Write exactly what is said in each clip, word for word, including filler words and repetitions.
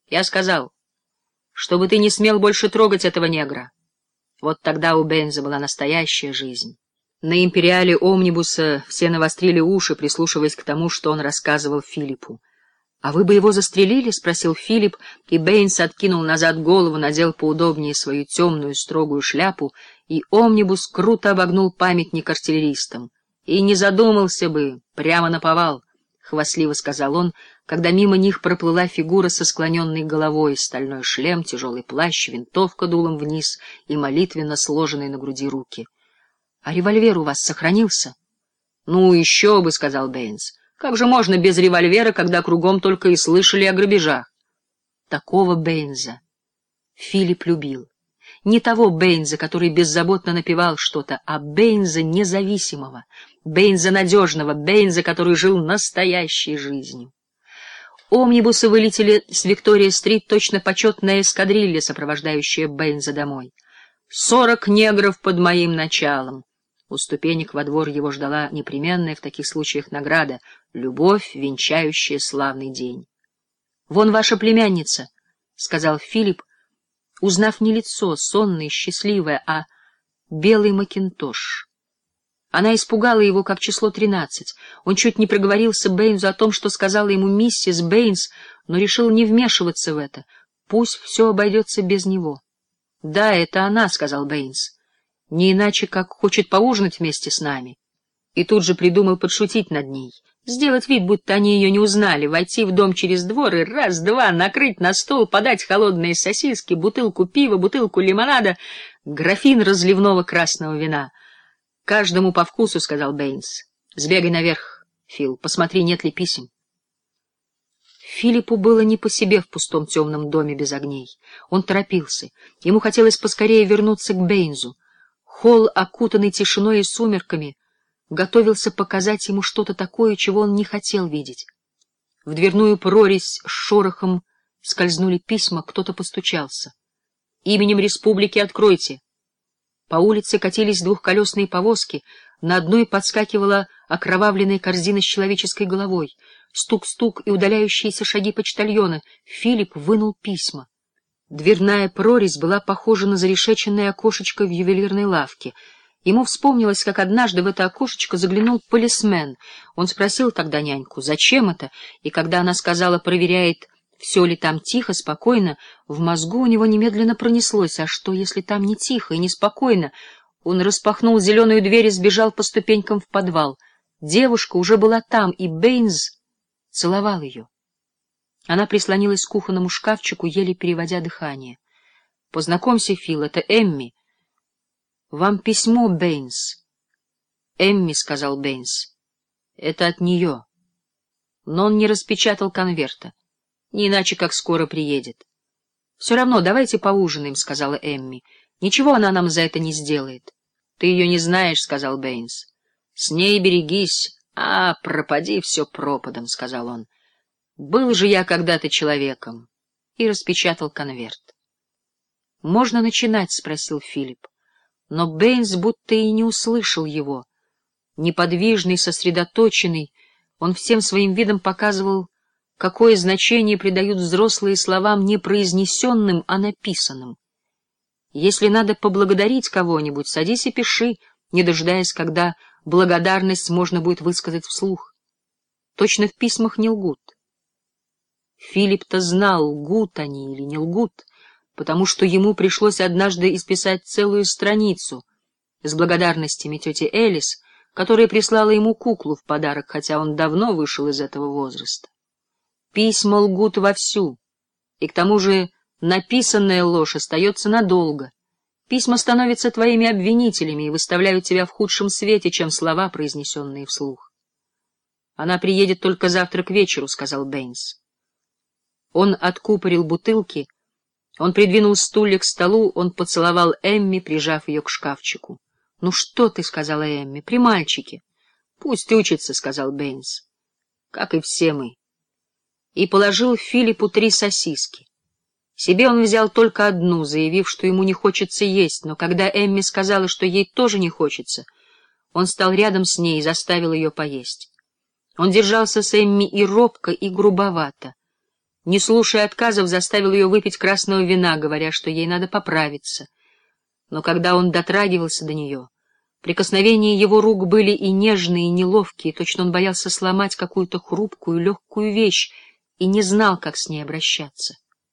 Я сказал, чтобы ты не смел больше трогать этого негра. Вот тогда у Бэйнса была настоящая жизнь. На империале омнибуса все навострили уши, прислушиваясь к тому, что он рассказывал Филиппу. — А вы бы его застрелили? — спросил Филипп, и Бэйнс откинул назад голову, надел поудобнее свою темную строгую шляпу, и омнибус круто обогнул памятник артиллеристам. — И не задумался бы, прямо наповал, — хвастливо сказал он, когда мимо них проплыла фигура со склоненной головой, стальной шлем, тяжелый плащ, винтовка дулом вниз и молитвенно сложенные на груди руки. — А револьвер у вас сохранился? — Ну, еще бы, — сказал Бэйнс. Как же можно без револьвера, когда кругом только и слышали о грабежах? Такого Бэйнса Филипп любил. Не того Бэйнса, который беззаботно напевал что-то, а Бэйнса независимого, Бэйнса надежного, Бэйнса, который жил настоящей жизнью. Омнибусы вылетели с Виктория-стрит, точно почетная эскадрилья, сопровождающая Бэйнса домой. «Сорок негров под моим началом». У ступенек во двор его ждала непременная в таких случаях награда — любовь, венчающая славный день. — Вон ваша племянница, — сказал Филипп, узнав не лицо, сонное и счастливое, а белый макинтош. Она испугала его как число тринадцать. Он чуть не проговорился Бэйнсу о том, что сказала ему миссис Бэйнс, но решил не вмешиваться в это. Пусть все обойдется без него. — Да, это она, — сказал Бэйнс. — Не иначе, как хочет поужинать вместе с нами. И тут же придумал подшутить над ней. Сделать вид, будто они ее не узнали, войти в дом через двор и раз-два накрыть на стол, подать холодные сосиски, бутылку пива, бутылку лимонада, графин разливного красного вина. — Каждому по вкусу, — сказал Бэйнс. — Сбегай наверх, Фил, посмотри, нет ли писем. Филиппу было не по себе в пустом темном доме без огней. Он торопился. Ему хотелось поскорее вернуться к Бэйнсу. Холл, окутанный тишиной и сумерками, готовился показать ему что-то такое, чего он не хотел видеть. В дверную прорезь с шорохом скользнули письма, кто-то постучался. «Именем республики откройте!» По улице катились двухколесные повозки, на одной подскакивала окровавленная корзина с человеческой головой. Стук-стук и удаляющиеся шаги почтальона. Филипп вынул письма. Дверная прорезь была похожа на зарешеченное окошечко в ювелирной лавке. Ему вспомнилось, как однажды в это окошечко заглянул полисмен. Он спросил тогда няньку, зачем это, и когда она сказала, проверяет, все ли там тихо, спокойно, в мозгу у него немедленно пронеслось, а что, если там не тихо и неспокойно? Он распахнул зеленую дверь и сбежал по ступенькам в подвал. Девушка уже была там, и Бэйнс целовал ее. Она прислонилась к кухонному шкафчику, еле переводя дыхание. — Познакомься, Фил, это Эмми. — Вам письмо, Бэйнс. — Эмми, — сказал Бэйнс. — Это от нее. Но он не распечатал конверта. Не иначе, как скоро приедет. — Все равно, давайте поужинаем, — сказала Эмми. — Ничего она нам за это не сделает. — Ты ее не знаешь, — сказал Бэйнс. — С ней берегись. — А, пропади все пропадом, — сказал он. Был же я когда-то человеком. И распечатал конверт. — Можно начинать? — спросил Филипп. Но Бэйнс будто и не услышал его. Неподвижный, сосредоточенный, он всем своим видом показывал, какое значение придают взрослые словам не произнесенным, а написанным. Если надо поблагодарить кого-нибудь, садись и пиши, не дожидаясь, когда благодарность можно будет высказать вслух. Точно в письмах не лгут. Филипп-то знал, лгут они или не лгут, потому что ему пришлось однажды исписать целую страницу с благодарностями тети Элис, которая прислала ему куклу в подарок, хотя он давно вышел из этого возраста. Письма лгут вовсю, и к тому же написанная ложь остается надолго. Письма становятся твоими обвинителями и выставляют тебя в худшем свете, чем слова, произнесенные вслух. — Она приедет только завтра к вечеру, — сказал Бэйнс. Он откупорил бутылки, он придвинул стулья к столу, он поцеловал Эмми, прижав ее к шкафчику. — Ну что ты, — сказала Эмми, — при мальчике. — Пусть учится, — сказал Бэйнс, — как и все мы. И положил Филиппу три сосиски. Себе он взял только одну, заявив, что ему не хочется есть, но когда Эмми сказала, что ей тоже не хочется, он стал рядом с ней и заставил ее поесть. Он держался с Эмми и робко, и грубовато. не слушая отказов, заставил ее выпить красного вина, говоря, что ей надо поправиться. Но когда он дотрагивался до нее, прикосновения его рук были и нежные, и неловкие, точно он боялся сломать какую-то хрупкую, легкую вещь и не знал, как с ней обращаться.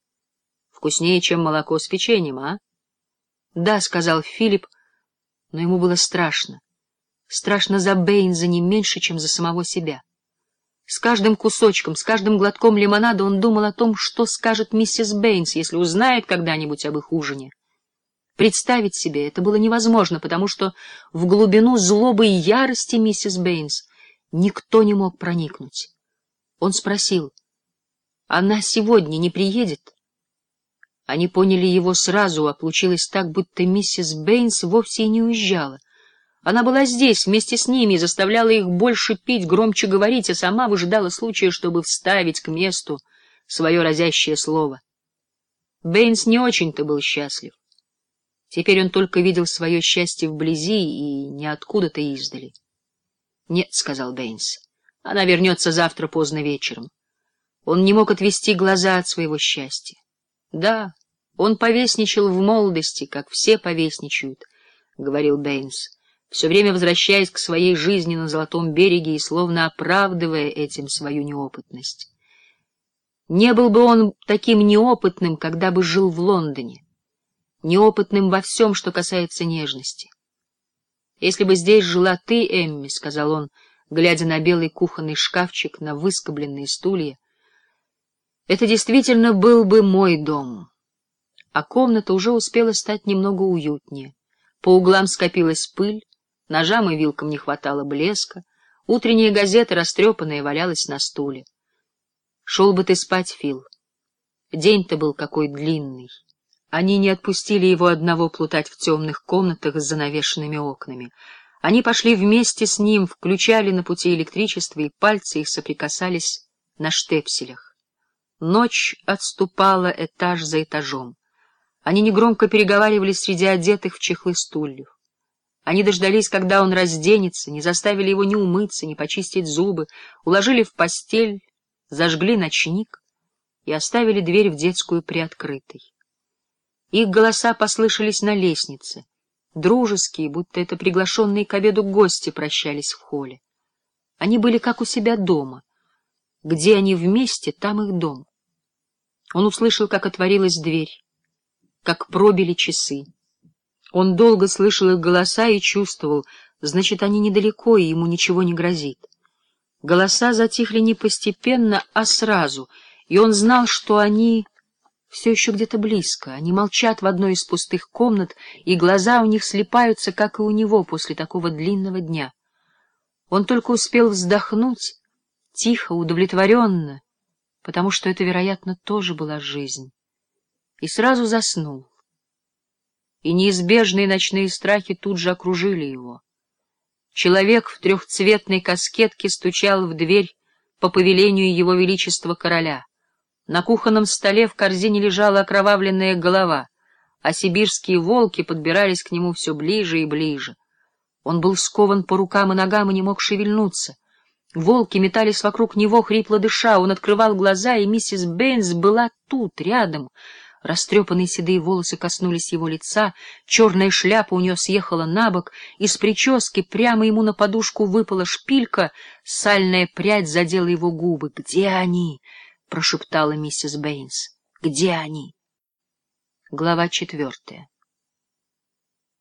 — Вкуснее, чем молоко с печеньем, а? — Да, — сказал Филипп, но ему было страшно. Страшно за Бэйнса не меньше, чем за самого себя. С каждым кусочком, с каждым глотком лимонада он думал о том, что скажет миссис Бэйнс, если узнает когда-нибудь об их ужине. Представить себе это было невозможно, потому что в глубину злобы и ярости миссис Бэйнс никто не мог проникнуть. Он спросил: «Она сегодня не приедет?» Они поняли его сразу, а получилось так, будто миссис Бэйнс вовсе и не уезжала. Она была здесь вместе с ними и заставляла их больше пить, громче говорить, а сама выжидала случая, чтобы вставить к месту свое разящее слово. Бэйнс не очень-то был счастлив. Теперь он только видел свое счастье вблизи и не откуда-то издали. — Нет, — сказал Бэйнс, — она вернется завтра поздно вечером. Он не мог отвести глаза от своего счастья. Да, он повесничал в молодости, как все повесничают, — говорил Бэйнс, все время возвращаясь к своей жизни на Золотом береге и словно оправдывая этим свою неопытность. Не был бы он таким неопытным, когда бы жил в Лондоне, неопытным во всем, что касается нежности. «Если бы здесь жила ты, Эмми, — сказал он, глядя на белый кухонный шкафчик, на выскобленные стулья, — это действительно был бы мой дом». А комната уже успела стать немного уютнее. По углам скопилась пыль, ножам и вилкам не хватало блеска, утренняя газета, растрепанная, валялась на стуле. «Шел бы ты спать, Фил. День-то был какой длинный». Они не отпустили его одного плутать в темных комнатах с занавешенными окнами. Они пошли вместе с ним, включали на пути электричество, и пальцы их соприкасались на штепселях. Ночь отступала этаж за этажом. Они негромко переговаривались среди одетых в чехлы стульев. Они дождались, когда он разденется, не заставили его ни умыться, ни почистить зубы, уложили в постель, зажгли ночник и оставили дверь в детскую приоткрытой. Их голоса послышались на лестнице, дружеские, будто это приглашенные к обеду гости прощались в холле. Они были как у себя дома. Где они вместе, там их дом. Он услышал, как отворилась дверь, как пробили часы. Он долго слышал их голоса и чувствовал, значит, они недалеко, и ему ничего не грозит. Голоса затихли не постепенно, а сразу, и он знал, что они все еще где-то близко. Они молчат в одной из пустых комнат, и глаза у них слипаются, как и у него после такого длинного дня. Он только успел вздохнуть, тихо, удовлетворенно, потому что это, вероятно, тоже была жизнь, и сразу заснул. И неизбежные ночные страхи тут же окружили его. Человек в трехцветной каскетке стучал в дверь по повелению его величества короля. На кухонном столе в корзине лежала окровавленная голова, а сибирские волки подбирались к нему все ближе и ближе. Он был скован по рукам и ногам и не мог шевельнуться. Волки метались вокруг него, хрипло дыша. Он открывал глаза, и миссис Бэйнс была тут, рядом. Растрепанные седые волосы коснулись его лица, черная шляпа у нее съехала на бок, из прически прямо ему на подушку выпала шпилька, сальная прядь задела его губы. «Где они?» — прошептала миссис Бэйнс. — Где они? Глава четвертая.